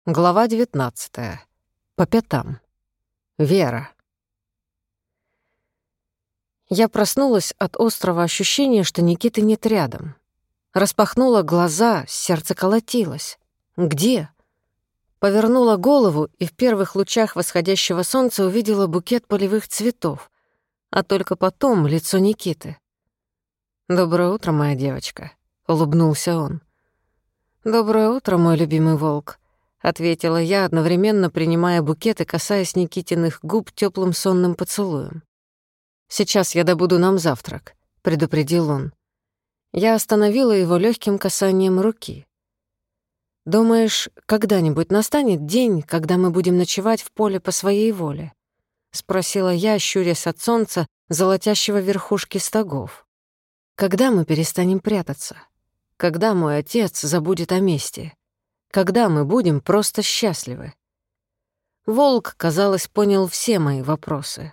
Глава 19. По пятам. Вера. Я проснулась от острого ощущения, что Никиты нет рядом. Распахнула глаза, сердце колотилось. Где? Повернула голову и в первых лучах восходящего солнца увидела букет полевых цветов, а только потом лицо Никиты. «Доброе утро, моя девочка», — улыбнулся он. «Доброе утро, мой любимый волк», — ответила я, одновременно принимая букет и касаясь Никитиных губ тёплым сонным поцелуем. «Сейчас я добуду нам завтрак», — предупредил он. Я остановила его лёгким касанием руки. «Думаешь, когда-нибудь настанет день, когда мы будем ночевать в поле по своей воле?» — спросила я, щурясь от солнца, золотящего верхушки стогов. «Когда мы перестанем прятаться? Когда мой отец забудет о мести? Когда мы будем просто счастливы?» Волк, казалось, понял все мои вопросы.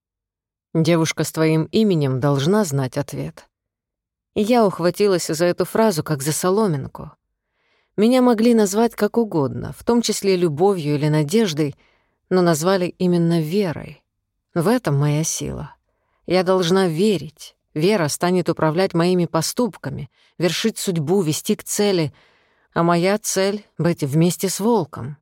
«Девушка с твоим именем должна знать ответ». И я ухватилась за эту фразу, как за соломинку. Меня могли назвать как угодно, в том числе любовью или надеждой, но назвали именно верой. В этом моя сила. Я должна верить. Вера станет управлять моими поступками, вершить судьбу, вести к цели, а моя цель — быть вместе с волком.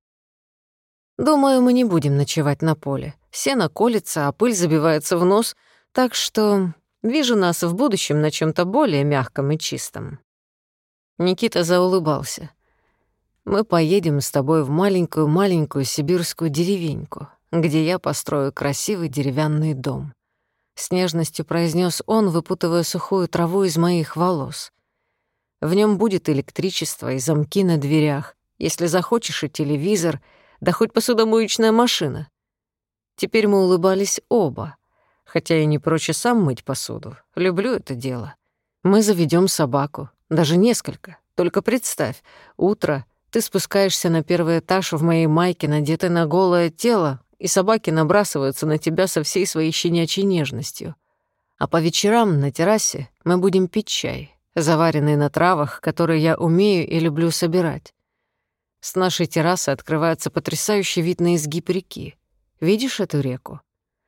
Думаю, мы не будем ночевать на поле. Сено колется, а пыль забивается в нос, так что вижу нас в будущем на чем-то более мягком и чистом. Никита заулыбался. «Мы поедем с тобой в маленькую-маленькую сибирскую деревеньку, где я построю красивый деревянный дом», — с нежностью произнес он, выпутывая сухую траву из моих волос. «В нем будет электричество и замки на дверях, если захочешь и телевизор, да хоть посудомоечная машина». Теперь мы улыбались оба, хотя я не прочь сам мыть посуду. Люблю это дело. Мы заведем собаку, даже несколько. Только представь, утро, ты спускаешься на первый этаж в моей майке, надетой на голое тело, и собаки набрасываются на тебя со всей своей щенячьей нежностью. А по вечерам на террасе мы будем пить чай, заваренный на травах, которые я умею и люблю собирать. С нашей террасы открывается потрясающий вид на изгиб реки. Видишь эту реку?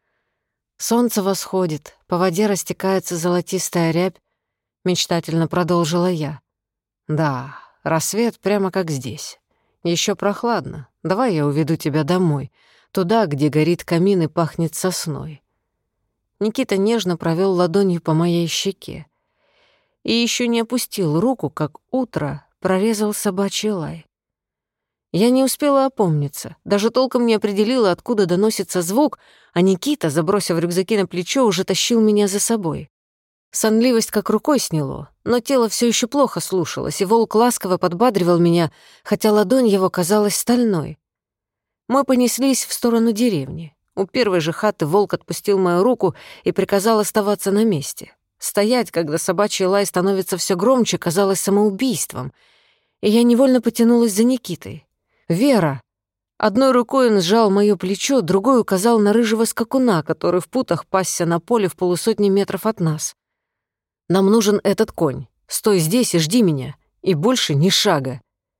Солнце восходит, по воде растекается золотистая рябь, мечтательно продолжила я. Да, рассвет прямо как здесь. Еще прохладно. Давай я уведу тебя домой, туда, где горит камин и пахнет сосной. Никита нежно провел ладонью по моей щеке и еще не опустил руку, как утро прорезал собачий лай. Я не успела опомниться, даже толком не определила, откуда доносится звук, а Никита, забросив рюкзаки на плечо, уже тащил меня за собой. Сонливость как рукой сняло, но тело все еще плохо слушалось, и волк ласково подбадривал меня, хотя ладонь его казалась стальной. Мы понеслись в сторону деревни. У первой же хаты волк отпустил мою руку и приказал оставаться на месте. Стоять, когда собачий лай становится все громче, казалось самоубийством, и я невольно потянулась за Никитой. «Вера!» Одной рукой он сжал моё плечо, другой указал на рыжего скакуна, который в путах пасся на поле в полусотни метров от нас. «Нам нужен этот конь. Стой здесь и жди меня. И больше ни шага».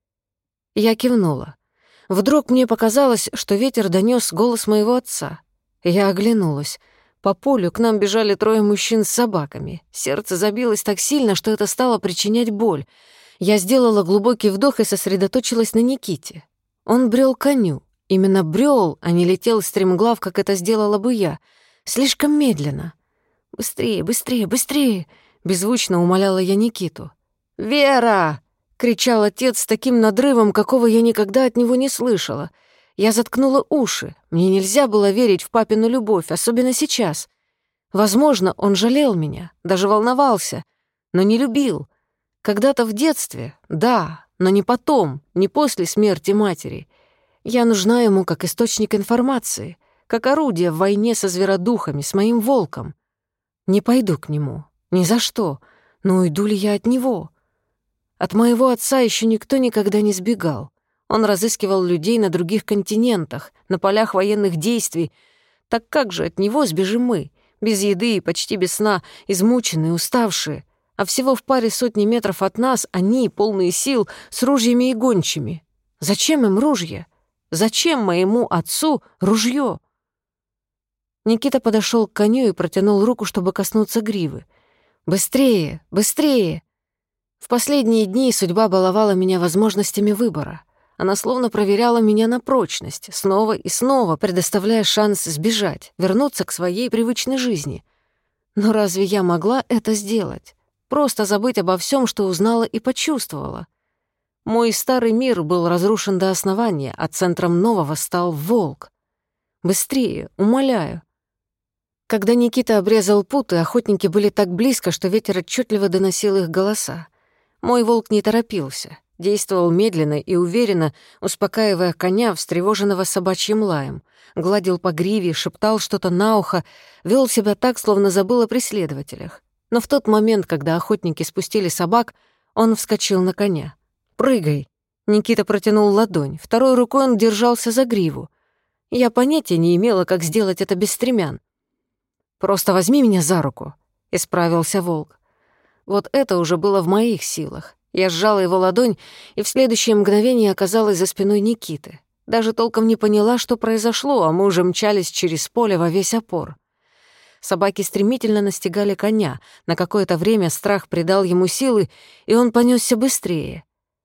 Я кивнула. Вдруг мне показалось, что ветер донёс голос моего отца. Я оглянулась. По полю к нам бежали трое мужчин с собаками. Сердце забилось так сильно, что это стало причинять боль. Я сделала глубокий вдох и сосредоточилась на Никите. Он брел к коню. Именно брел, а не летел стремглав, как это сделала бы я. Слишком медленно. «Быстрее, быстрее, быстрее!» — беззвучно умоляла я Никиту. «Вера!» — кричал отец с таким надрывом, какого я никогда от него не слышала. Я заткнула уши. Мне нельзя было верить в папину любовь, особенно сейчас. Возможно, он жалел меня, даже волновался, но не любил. Когда-то в детстве, да, но не потом, не после смерти матери. Я нужна ему как источник информации, как орудие в войне со зверодухами, с моим волком. Не пойду к нему, ни за что, но уйду ли я от него? От моего отца еще никто никогда не сбегал. Он разыскивал людей на других континентах, на полях военных действий. Так как же от него сбежим мы, без еды и почти без сна, измученные, уставшие? А всего в паре сотни метров от нас они, полные сил, с ружьями и гончими. Зачем им ружья? Зачем моему отцу ружье? Никита подошел к коню и протянул руку, чтобы коснуться гривы. «Быстрее! Быстрее!» В последние дни судьба баловала меня возможностями выбора. Она словно проверяла меня на прочность, снова и снова предоставляя шанс сбежать, вернуться к своей привычной жизни. Но разве я могла это сделать? Просто забыть обо всем, что узнала и почувствовала. Мой старый мир был разрушен до основания, а центром нового стал волк. Быстрее, умоляю. Когда Никита обрезал путы, охотники были так близко, что ветер отчетливо доносил их голоса. Мой волк не торопился, действовал медленно и уверенно, успокаивая коня, встревоженного собачьим лаем, гладил по гриве, шептал что-то на ухо, вел себя так, словно забыл о преследователях. Но в тот момент, когда охотники спустили собак, он вскочил на коня. «Прыгай!» Никита протянул ладонь, второй рукой он держался за гриву. Я понятия не имела, как сделать это без стремян. «Просто возьми меня за руку», — исправился волк. Вот это уже было в моих силах. Я сжала его ладонь, и в следующее мгновение оказалась за спиной Никиты. Даже толком не поняла, что произошло, а мы уже мчались через поле во весь опор. Собаки стремительно настигали коня. На какое-то время страх придал ему силы, и он понесся быстрее.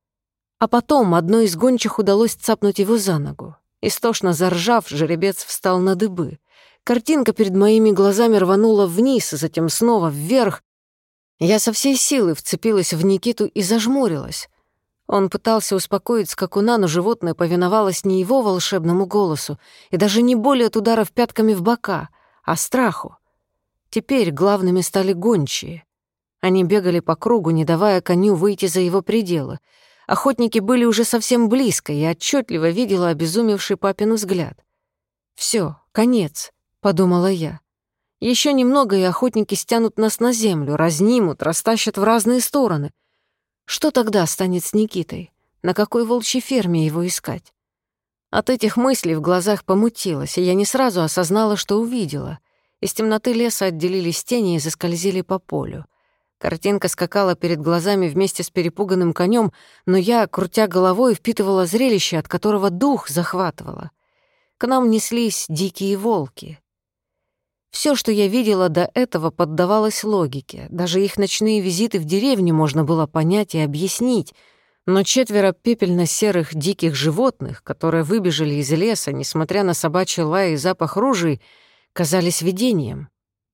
А потом одной из гончих удалось цапнуть его за ногу. Истошно заржав, жеребец встал на дыбы. Картинка перед моими глазами рванула вниз, затем снова вверх. Я со всей силы вцепилась в Никиту и зажмурилась. Он пытался успокоить скакуна, но животное повиновалось не его волшебному голосу и даже не боли от ударов пятками в бока, а страху. Теперь главными стали гончие. Они бегали по кругу, не давая коню выйти за его пределы. Охотники были уже совсем близко, и отчетливо видела обезумевший папин взгляд. «Всё, конец», — подумала я. Еще немного, и охотники стянут нас на землю, разнимут, растащат в разные стороны. Что тогда станет с Никитой? На какой волчьей ферме его искать? От этих мыслей в глазах помутилось, и я не сразу осознала, что увидела. Из темноты леса отделились тени и заскользили по полю. Картинка скакала перед глазами вместе с перепуганным конем, но я, крутя головой, впитывала зрелище, от которого дух захватывало. К нам неслись дикие волки. Все, что я видела до этого, поддавалось логике. Даже их ночные визиты в деревню можно было понять и объяснить. Но 4 пепельно-серых диких животных, которые выбежали из леса, несмотря на собачий лай и запах ружей, казались видением.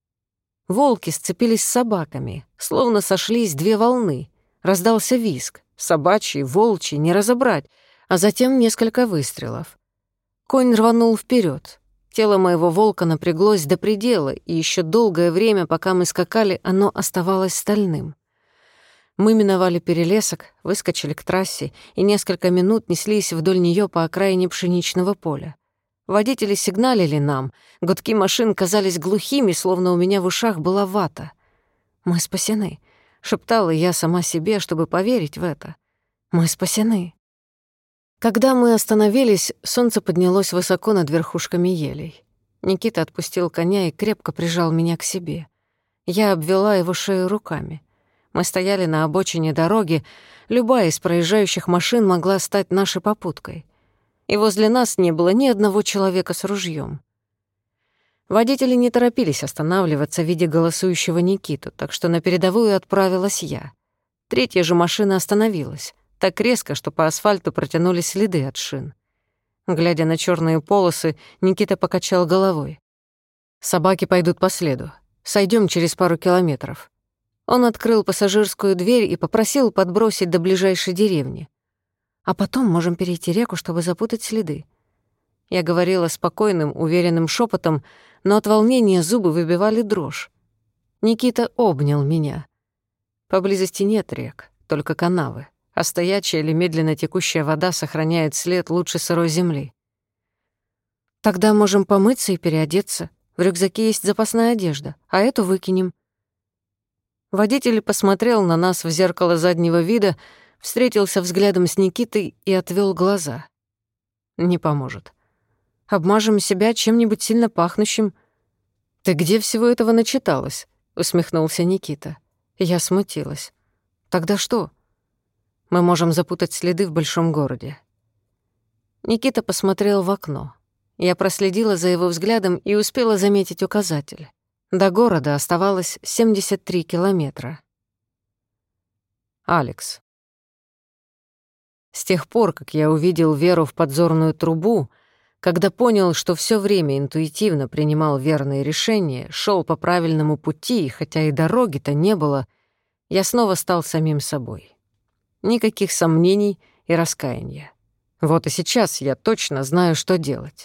Волки сцепились с собаками, словно сошлись 2 волны. Раздался визг. Собачий, волчий, не разобрать, а затем несколько выстрелов. Конь рванул вперед. Тело моего волка напряглось до предела, и еще долгое время, пока мы скакали, оно оставалось стальным. Мы миновали перелесок, выскочили к трассе и несколько минут неслись вдоль нее по окраине пшеничного поля. Водители сигналили нам, гудки машин казались глухими, словно у меня в ушах была вата. «Мы спасены», — шептала я сама себе, чтобы поверить в это. «Мы спасены». Когда мы остановились, солнце поднялось высоко над верхушками елей. Никита отпустил коня и крепко прижал меня к себе. Я обвела его шею руками. Мы стояли на обочине дороги, любая из проезжающих машин могла стать нашей попуткой. И возле нас не было ни одного человека с ружьем. Водители не торопились останавливаться, видя голосующего Никиту, так что на передовую отправилась я. 3-я же машина остановилась. Так резко, что по асфальту протянулись следы от шин. Глядя на черные полосы, Никита покачал головой. «Собаки пойдут по следу. Сойдем через пару километров». Он открыл пассажирскую дверь и попросил подбросить до ближайшей деревни. «А потом можем перейти реку, чтобы запутать следы». Я говорила спокойным, уверенным шепотом, но от волнения зубы выбивали дрожь. Никита обнял меня. Поблизости нет рек, только канавы. А стоячая или медленно текущая вода сохраняет след лучше сырой земли. Тогда можем помыться и переодеться. В рюкзаке есть запасная одежда, а эту выкинем. Водитель посмотрел на нас в зеркало заднего вида, встретился взглядом с Никитой и отвел глаза. Не поможет. Обмажем себя чем-нибудь сильно пахнущим. «Ты где всего этого начиталась?» — усмехнулся Никита. Я смутилась. «Тогда что?» «Мы можем запутать следы в большом городе». Никита посмотрел в окно. Я проследила за его взглядом и успела заметить указатель. До города оставалось 73 километра. Алекс. С тех пор, как я увидел Веру в подзорную трубу, когда понял, что все время интуитивно принимал верные решения, шел по правильному пути, хотя и дороги-то не было, я снова стал самим собой. Никаких сомнений и раскаяния. Вот и сейчас я точно знаю, что делать.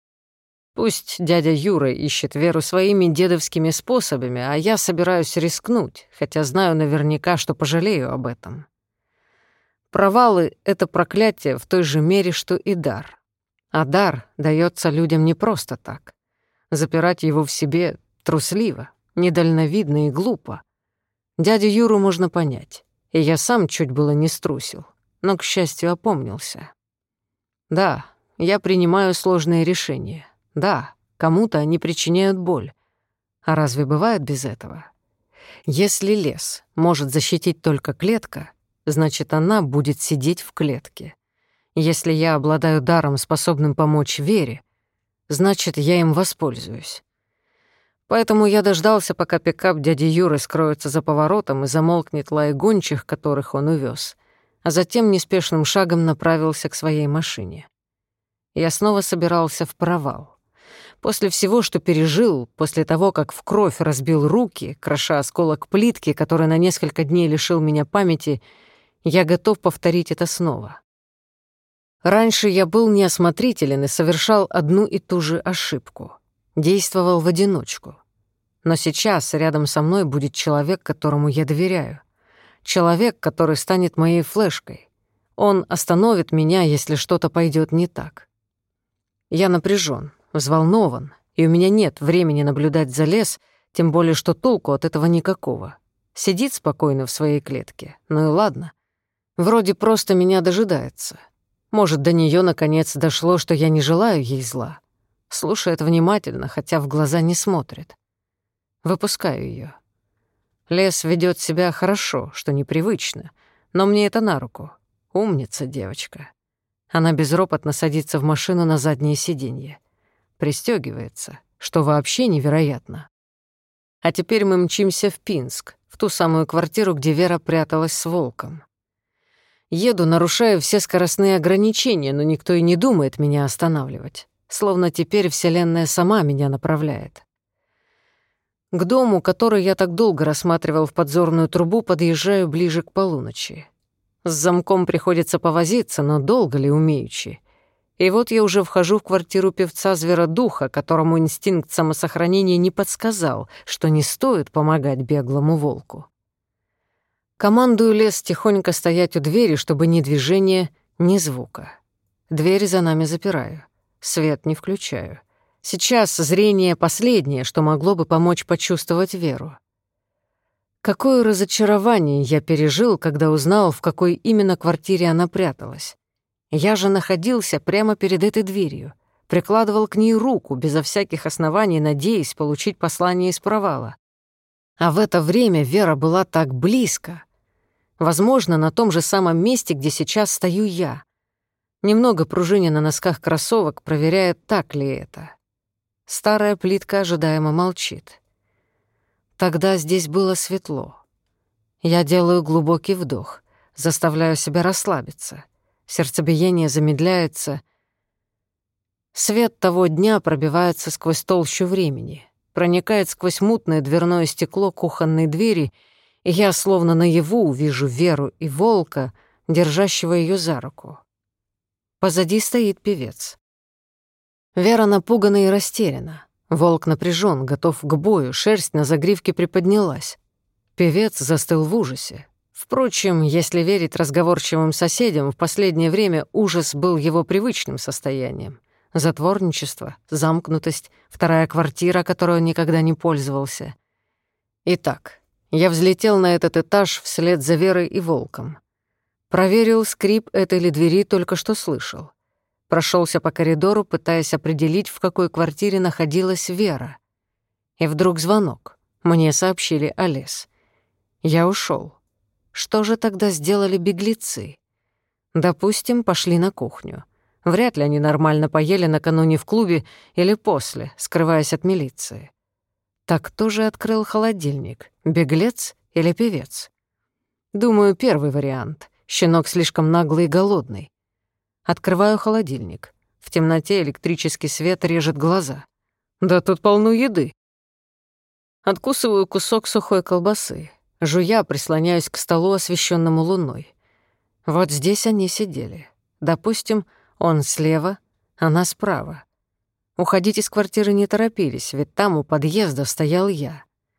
Пусть дядя Юра ищет Веру своими дедовскими способами, а я собираюсь рискнуть, хотя знаю наверняка, что пожалею об этом. Провалы — это проклятие в той же мере, что и дар. А дар дается людям не просто так. Запирать его в себе трусливо, недальновидно и глупо. Дядю Юру можно понять, и я сам чуть было не струсил, но, к счастью, опомнился. Да, я принимаю сложные решения. Да, кому-то они причиняют боль. А разве бывает без этого? Если лес может защитить только клетка, значит, она будет сидеть в клетке. Если я обладаю даром, способным помочь Вере, значит, я им воспользуюсь. Поэтому я дождался, пока пикап дяди Юры скроется за поворотом и замолкнет лай гончих, которых он увез, а затем неспешным шагом направился к своей машине. Я снова собирался в провал. После всего, что пережил, после того, как в кровь разбил руки, кроша осколок плитки, который на несколько дней лишил меня памяти, я готов повторить это снова. Раньше я был неосмотрителен и совершал одну и ту же ошибку. Действовал в одиночку. Но сейчас рядом со мной будет человек, которому я доверяю. Человек, который станет моей флешкой. Он остановит меня, если что-то пойдет не так. Я напряжен, взволнован, и у меня нет времени наблюдать за лес, тем более что толку от этого никакого. Сидит спокойно в своей клетке. Ну и ладно. Вроде просто меня дожидается. Может, до нее наконец дошло, что я не желаю ей зла. Слушает внимательно, хотя в глаза не смотрит. Выпускаю ее. Лес ведет себя хорошо, что непривычно, но мне это на руку. Умница девочка. Она безропотно садится в машину на заднее сиденье. Пристёгивается, что вообще невероятно. А теперь мы мчимся в Пинск, в ту самую квартиру, где Вера пряталась с волком. Еду, нарушая все скоростные ограничения, но никто и не думает меня останавливать. Словно теперь Вселенная сама меня направляет. К дому, который я так долго рассматривал в подзорную трубу, подъезжаю ближе к полуночи. С замком приходится повозиться, но долго ли умеючи. И вот я уже вхожу в квартиру певца-зверодуха, которому инстинкт самосохранения не подсказал, что не стоит помогать беглому волку. Командую лес тихонько стоять у двери, чтобы ни движения, ни звука. Дверь за нами запираю. Свет не включаю. Сейчас зрение последнее, что могло бы помочь почувствовать Веру. Какое разочарование я пережил, когда узнал, в какой именно квартире она пряталась. Я же находился прямо перед этой дверью, прикладывал к ней руку, безо всяких оснований, надеясь получить послание из провала. А в это время Вера была так близко. Возможно, на том же самом месте, где сейчас стою я. Немного пружиня на носках кроссовок проверяет, так ли это. Старая плитка ожидаемо молчит. Тогда здесь было светло. Я делаю глубокий вдох, заставляю себя расслабиться. Сердцебиение замедляется. Свет того дня пробивается сквозь толщу времени, проникает сквозь мутное дверное стекло кухонной двери, и я словно наяву вижу Веру и волка, держащего ее за руку. Позади стоит певец. Вера напугана и растеряна. Волк напряжен, готов к бою, шерсть на загривке приподнялась. Певец застыл в ужасе. Впрочем, если верить разговорчивым соседям, в последнее время ужас был его привычным состоянием. Затворничество, замкнутость, вторая квартира, которой он никогда не пользовался. Итак, я взлетел на этот этаж вслед за Верой и волком. Проверил, скрип этой ли двери только что слышал. Прошелся по коридору, пытаясь определить, в какой квартире находилась Вера. И вдруг звонок. Мне сообщили о лес. Я ушел. Что же тогда сделали беглецы? Допустим, пошли на кухню. Вряд ли они нормально поели накануне в клубе или после, скрываясь от милиции. Так кто же открыл холодильник? Беглец или певец? Думаю, первый вариант. Щенок слишком наглый и голодный. Открываю холодильник. В темноте электрический свет режет глаза. Да тут полно еды. Откусываю кусок сухой колбасы. Жуя, прислоняюсь к столу, освещенному луной. Вот здесь они сидели. Допустим, он слева, она справа. Уходить из квартиры не торопились, ведь там у подъезда стоял я.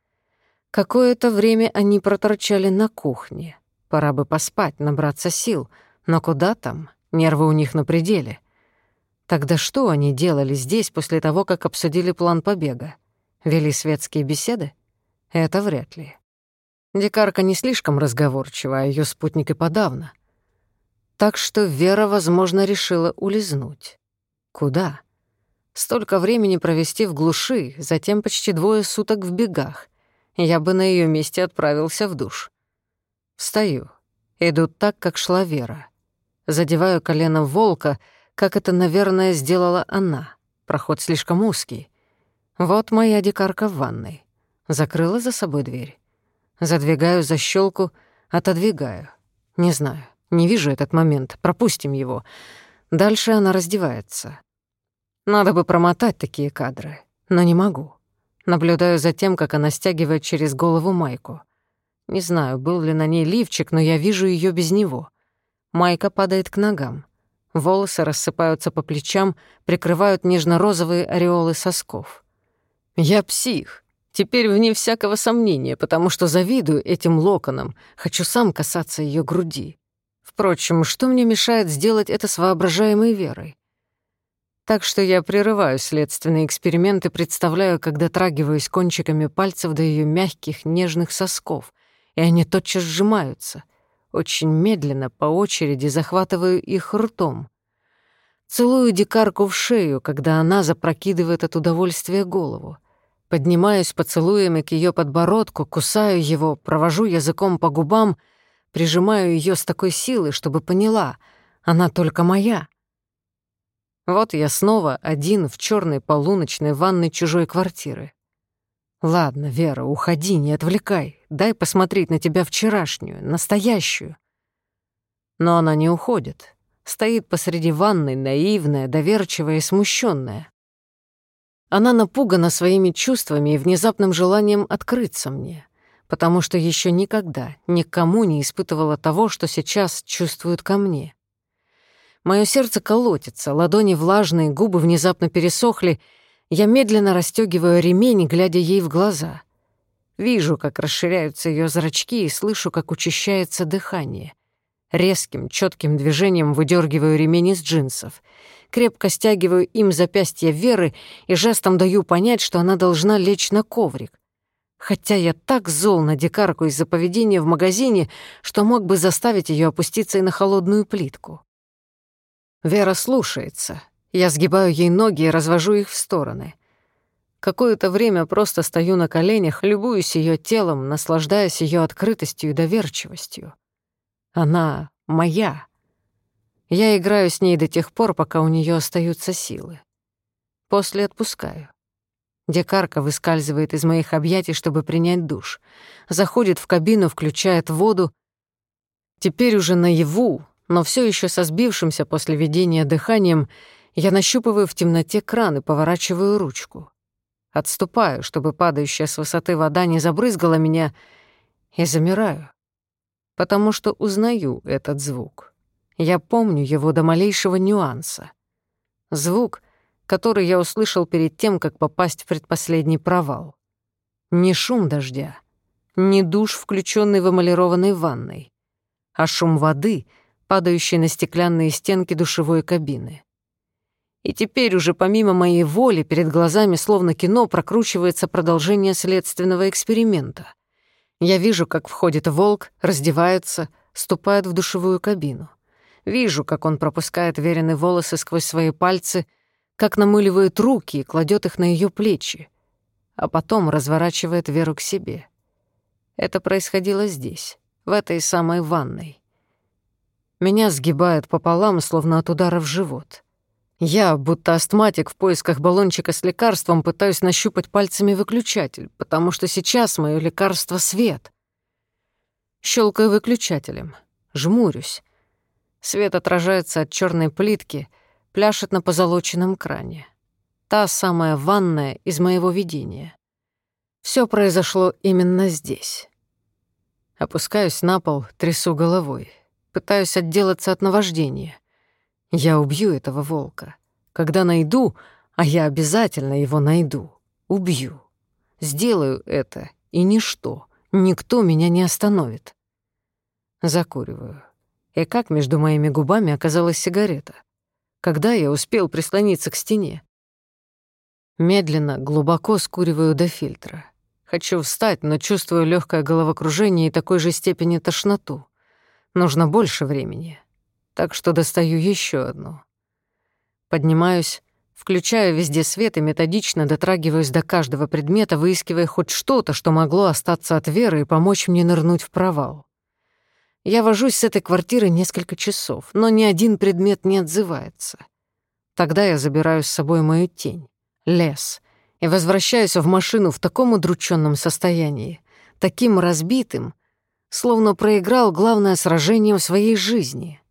Какое-то время они проторчали на кухне. Пора бы поспать, набраться сил. Но куда там? Нервы у них на пределе. Тогда что они делали здесь после того, как обсудили план побега? Вели светские беседы? Это вряд ли. Дикарка не слишком разговорчива, а её спутник и подавно. Так что Вера, возможно, решила улизнуть. Куда? Столько времени провести в глуши, затем почти 2 суток в бегах. Я бы на её месте отправился в душ. Встаю. Иду так, как шла Вера. Задеваю коленом волка, как это, наверное, сделала она. Проход слишком узкий. Вот моя дикарка в ванной. Закрыла за собой дверь. Задвигаю защёлку, отодвигаю. Не знаю, не вижу этот момент, пропустим его. Дальше она раздевается. Надо бы промотать такие кадры, но не могу. Наблюдаю за тем, как она стягивает через голову майку. Не знаю, был ли на ней лифчик, но я вижу её без него. Майка падает к ногам. Волосы рассыпаются по плечам, прикрывают нежно-розовые ореолы сосков. Я псих. Теперь вне всякого сомнения, потому что завидую этим локонам, хочу сам касаться её груди. Впрочем, что мне мешает сделать это с воображаемой Верой? Так что я прерываю следственный эксперимент и представляю, как дотрагиваюсь кончиками пальцев до её мягких, нежных сосков, и они тотчас сжимаются. Очень медленно, по очереди, захватываю их ртом. Целую дикарку в шею, когда она запрокидывает от удовольствия голову. Поднимаюсь поцелуями к её подбородку, кусаю его, провожу языком по губам, прижимаю её с такой силой, чтобы поняла, она только моя. Вот я снова один в чёрной полуночной ванной чужой квартиры. Ладно, Вера, уходи, не отвлекай, дай посмотреть на тебя вчерашнюю, настоящую. Но она не уходит, стоит посреди ванной, наивная, доверчивая и смущённая. Она напугана своими чувствами и внезапным желанием открыться мне, потому что ещё никогда никому не испытывала того, что сейчас чувствует ко мне. Моё сердце колотится, ладони влажные, губы внезапно пересохли. Я медленно расстёгиваю ремень, глядя ей в глаза. Вижу, как расширяются её зрачки, и слышу, как учащается дыхание. Резким, чётким движением выдёргиваю ремень из джинсов. Крепко стягиваю им запястье Веры и жестом даю понять, что она должна лечь на коврик. Хотя я так зол на дикарку из-за поведения в магазине, что мог бы заставить её опуститься и на холодную плитку. Вера слушается. Я сгибаю ей ноги и развожу их в стороны. Какое-то время просто стою на коленях, любуюсь её телом, наслаждаясь её открытостью и доверчивостью. Она моя. Я играю с ней до тех пор, пока у неё остаются силы. После отпускаю. Дикарка выскальзывает из моих объятий, чтобы принять душ. Заходит в кабину, включает воду. Теперь уже наяву, но всё ещё со сбившимся после видения дыханием, я нащупываю в темноте кран и поворачиваю ручку. Отступаю, чтобы падающая с высоты вода не забрызгала меня, и замираю, потому что узнаю этот звук. Я помню его до малейшего нюанса. Звук, который я услышал перед тем, как попасть в предпоследний провал. Не шум дождя, не душ, включённый в эмалированной ванной, а шум воды, падающей на стеклянные стенки душевой кабины. И теперь уже помимо моей воли перед глазами словно кино прокручивается продолжение следственного эксперимента. Я вижу, как входит волк, раздевается, ступает в душевую кабину. Вижу, как он пропускает Верины волосы сквозь свои пальцы, как намыливает руки и кладет их на ее плечи, а потом разворачивает Веру к себе. Это происходило здесь, в этой самой ванной. Меня сгибает пополам, словно от удара в живот. Я, будто астматик в поисках баллончика с лекарством, пытаюсь нащупать пальцами выключатель, потому что сейчас моё лекарство — свет. Щелкаю выключателем, жмурюсь. Свет отражается от чёрной плитки, пляшет на позолоченном кране. Та самая ванная из моего видения. Всё произошло именно здесь. Опускаюсь на пол, трясу головой. Пытаюсь отделаться от наваждения. Я убью этого волка. Когда найду, а я обязательно его найду, убью. Сделаю это, и ничто, никто меня не остановит. Закуриваю. И как между моими губами оказалась сигарета? Когда я успел прислониться к стене? Медленно, глубоко скуриваю до фильтра. Хочу встать, но чувствую легкое головокружение и такой же степени тошноту. Нужно больше времени. Так что достаю еще одну. Поднимаюсь, включаю везде свет и методично дотрагиваюсь до каждого предмета, выискивая хоть что-то, что могло остаться от Веры и помочь мне нырнуть в провал. Я вожусь с этой квартирой несколько часов, но ни один предмет не отзывается. Тогда я забираю с собой мою тень, лес, и возвращаюсь в машину в таком удрученном состоянии, таким разбитым, словно проиграл главное сражение в своей жизни.